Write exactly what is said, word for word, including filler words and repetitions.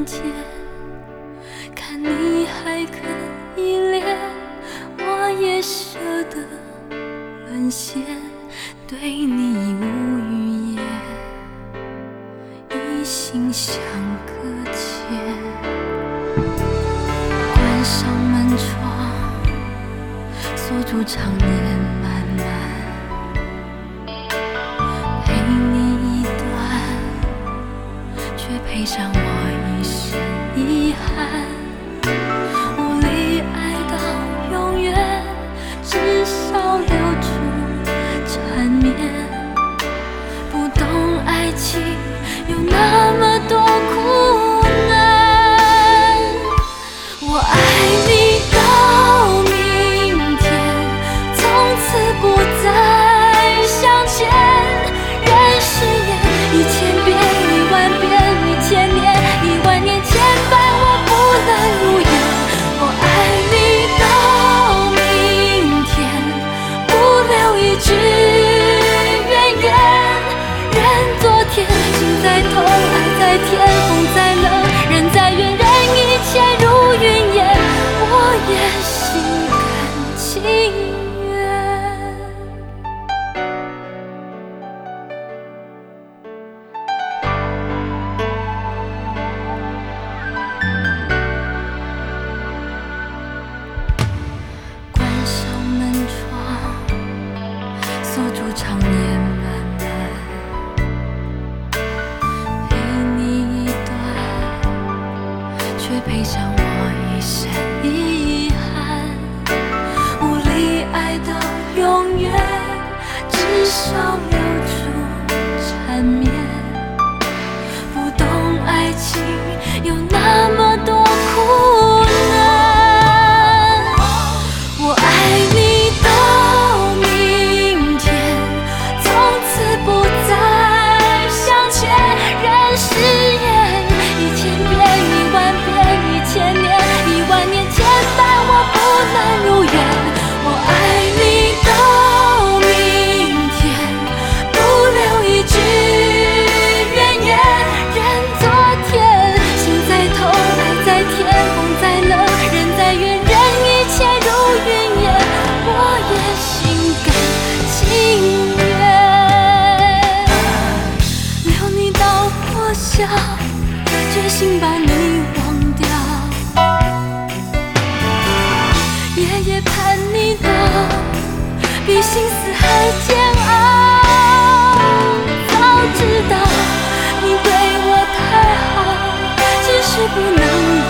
人间，看你还可依恋，我也舍得沦陷，对你无语言，一心相搁浅。关上门窗，锁住长夜漫漫，陪你一段，却陪上我一生遗憾。无力爱到永远，至少留住缠绵。不懂爱情有那么多苦难，我爱你到明天，从此不再相欠。人誓言一千遍一万遍一千年一万年牵绊，我不能如愿。我爱你到明天，不留一句怨言。人昨天，心在痛，爱在甜，风在冷，人在远，人一切如云烟，我也心甘情愿。关上门窗，锁住长夜漫漫，陪你一段，却陪上我一生遗憾。无力爱到永远，至少留住缠绵。不懂爱情有那么多苦难，我爱你到明天，从此不再相欠。人誓言一千遍一万遍一千年一万年牵绊，我不能如愿。我爱你到明天，不留一句怨言。人昨天，心在痛，爱在甜，风在冷，人在远，人一切如云烟，我也心甘情愿。留你到破晓，决心把你忘掉。夜夜盼你到，比心死还煎熬。早知道你对我太好，只是不能